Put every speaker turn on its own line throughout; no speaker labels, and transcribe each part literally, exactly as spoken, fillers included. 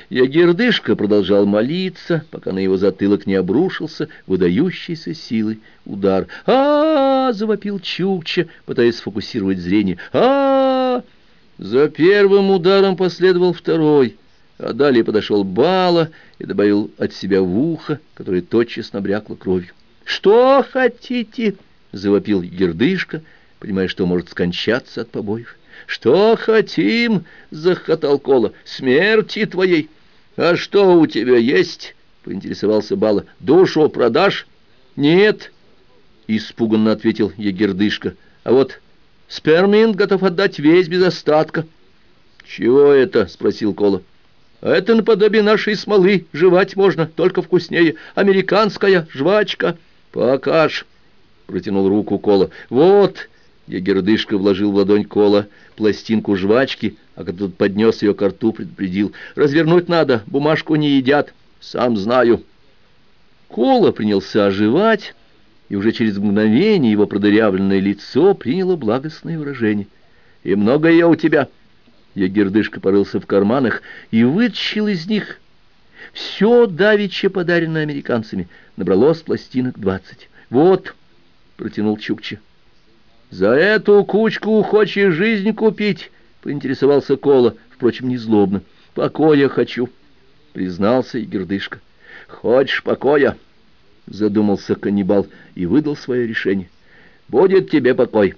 Ягердышка продолжал молиться, пока на его затылок не обрушился выдающийся силой удар. а, -а, -а, -а завопил Чукча, пытаясь сфокусировать зрение. а, -а, -а За первым ударом последовал второй, а далее подошел Бала и добавил от себя в ухо, которое тотчас набрякло кровью. «Что хотите?» — завопил Ягердышка, понимая, что может скончаться от побоев. «Что хотим?» — захохотал Кола. «Смерти твоей!» «А что у тебя есть?» — поинтересовался Бала. «Душу продашь?» «Нет», — испуганно ответил Ягердышка. «А вот спермин готов отдать весь без остатка». «Чего это?» — спросил Кола. «Это наподобие нашей смолы. Жевать можно, только вкуснее. Американская жвачка». «Покаж», — протянул руку Кола. «Вот». Ягердышка вложил в ладонь Кола пластинку жвачки, а когда тот поднес ее ко рту, предупредил: «Развернуть надо, бумажку не едят». «Сам знаю». Кола принялся оживать, и уже через мгновение его продырявленное лицо приняло благостное выражение. «И много ее у тебя?» Ягердышка порылся в карманах и вытащил из них все давеча подаренное американцами. Набралось пластинок двадцать. «Вот», — протянул Чукча. «За эту кучку хочешь жизнь купить?» — поинтересовался Кола, впрочем, не злобно. «Покоя хочу», — признался Ягердышка. «Хочешь покоя?» — задумался каннибал и выдал свое решение. «Будет тебе покой.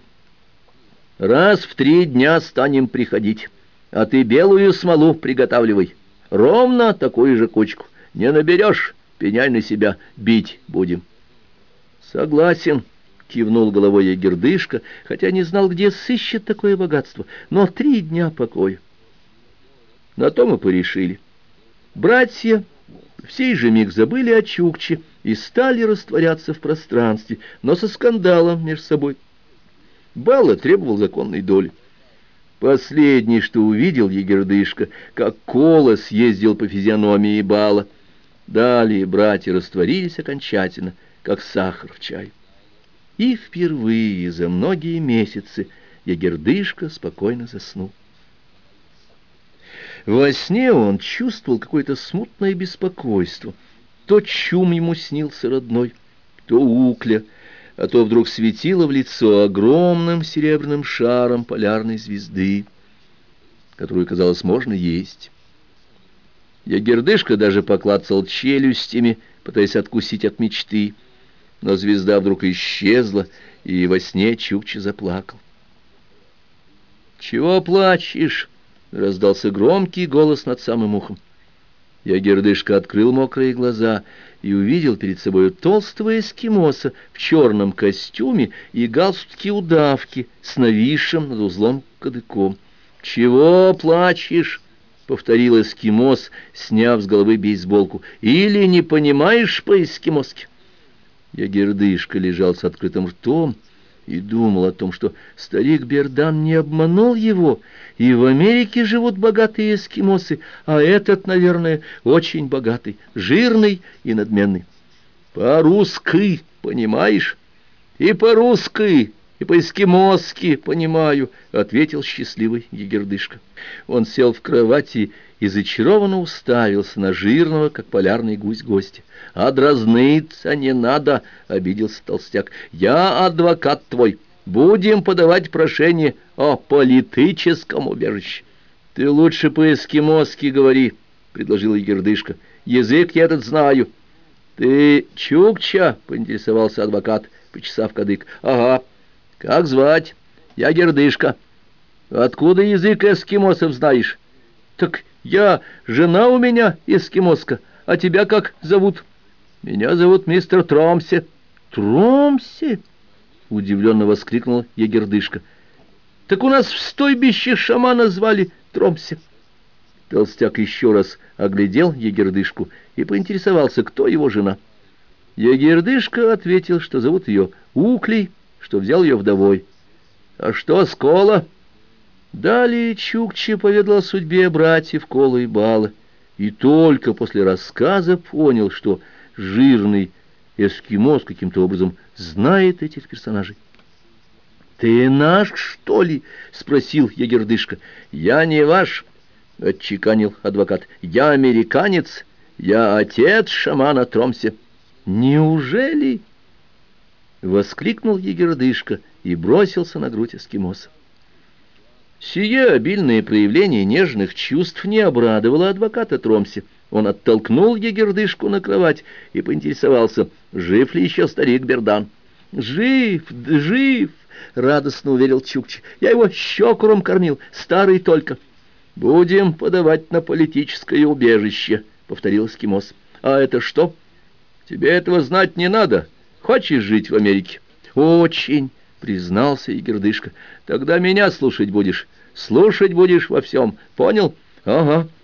Раз в три дня станем приходить, а ты белую смолу приготавливай. Ровно такую же кучку. Не наберешь, пеняй на себя, бить будем». «Согласен», — кивнул головой Ягердышка, хотя не знал, где сыщет такое богатство, но три дня покоя. На то мы порешили. Братья в сей же миг забыли о Чукче и стали растворяться в пространстве, но со скандалом между собой. Бала требовал законной доли. Последнее, что увидел Ягердышка, как Кола съездил по физиономии Бала. Далее братья растворились окончательно, как сахар в чай. И впервые за многие месяцы Ягердышка спокойно заснул. Во сне он чувствовал какое-то смутное беспокойство. То Чум ему снился родной, то Укля, а то вдруг светило в лицо огромным серебряным шаром полярной звезды, которую, казалось, можно есть. Ягердышка даже поклацал челюстями, пытаясь откусить от мечты, но звезда вдруг исчезла, и во сне Чукча заплакал. «Чего плачешь?» — раздался громкий голос над самым ухом. Ягердышка открыл мокрые глаза и увидел перед собой толстого эскимоса в черном костюме и галстуке удавки с нависшим над узлом кадыком. «Чего плачешь?» — повторил эскимос, сняв с головы бейсболку. «Или не понимаешь по-эскимоски?» Ягердышка лежал с открытым ртом и думал о том, что старик Бердан не обманул его, и в Америке живут богатые эскимосы, а этот, наверное, очень богатый, жирный и надменный. «По-русски, понимаешь?» «И по-русски, и по-эскимоски понимаю», — ответил счастливый Ягердышка. Он сел в кровати и зачарованно уставился на жирного, как полярный гусь, гостя. «А дразниться не надо», — обиделся толстяк. «Я адвокат твой. Будем подавать прошение о политическом убежище». «Ты лучше по-эскимоски говори», — предложил Ягердышка. «Язык я этот знаю». «Ты Чукча?» — поинтересовался адвокат, почесав кадык. «Ага. Как звать?» «Ягердышка». «Откуда язык эскимосов знаешь?» «Так я, жена у меня эскимоска. А тебя как зовут?» «Меня зовут мистер Тромсе». «Тромсе?» — удивленно воскликнул Ягердышка. «Так у нас в стойбище шамана звали Тромсе». Толстяк еще раз оглядел Ягердышку и поинтересовался, кто его жена. Ягердышка ответил, что зовут ее Уклей, что взял ее вдовой. «А что с Кола?» Далее Чукча поведал о судьбе братьев Кола и Бала, и только после рассказа понял, что жирный эскимос каким-то образом знает этих персонажей. «Ты наш, что ли?» — спросил Ягердышка. «Я не ваш, — отчеканил адвокат. — Я американец, я отец шамана Тромсе. — Неужели? — воскликнул егердышка и бросился на грудь эскимоса. Сие обильное проявление нежных чувств не обрадовало адвоката Тромсе. Он оттолкнул егердышку на кровать и поинтересовался, жив ли еще старик Бердан. — Жив, жив! — радостно уверил Чукча. — Я его щекуром кормил, старый только. — Будем подавать на политическое убежище, — повторил эскимос. — А это что? — Тебе этого знать не надо. Хочешь жить в Америке? — Очень, — признался егердышка. — Тогда меня слушать будешь. Слушать будешь во всем. Понял? — Ага.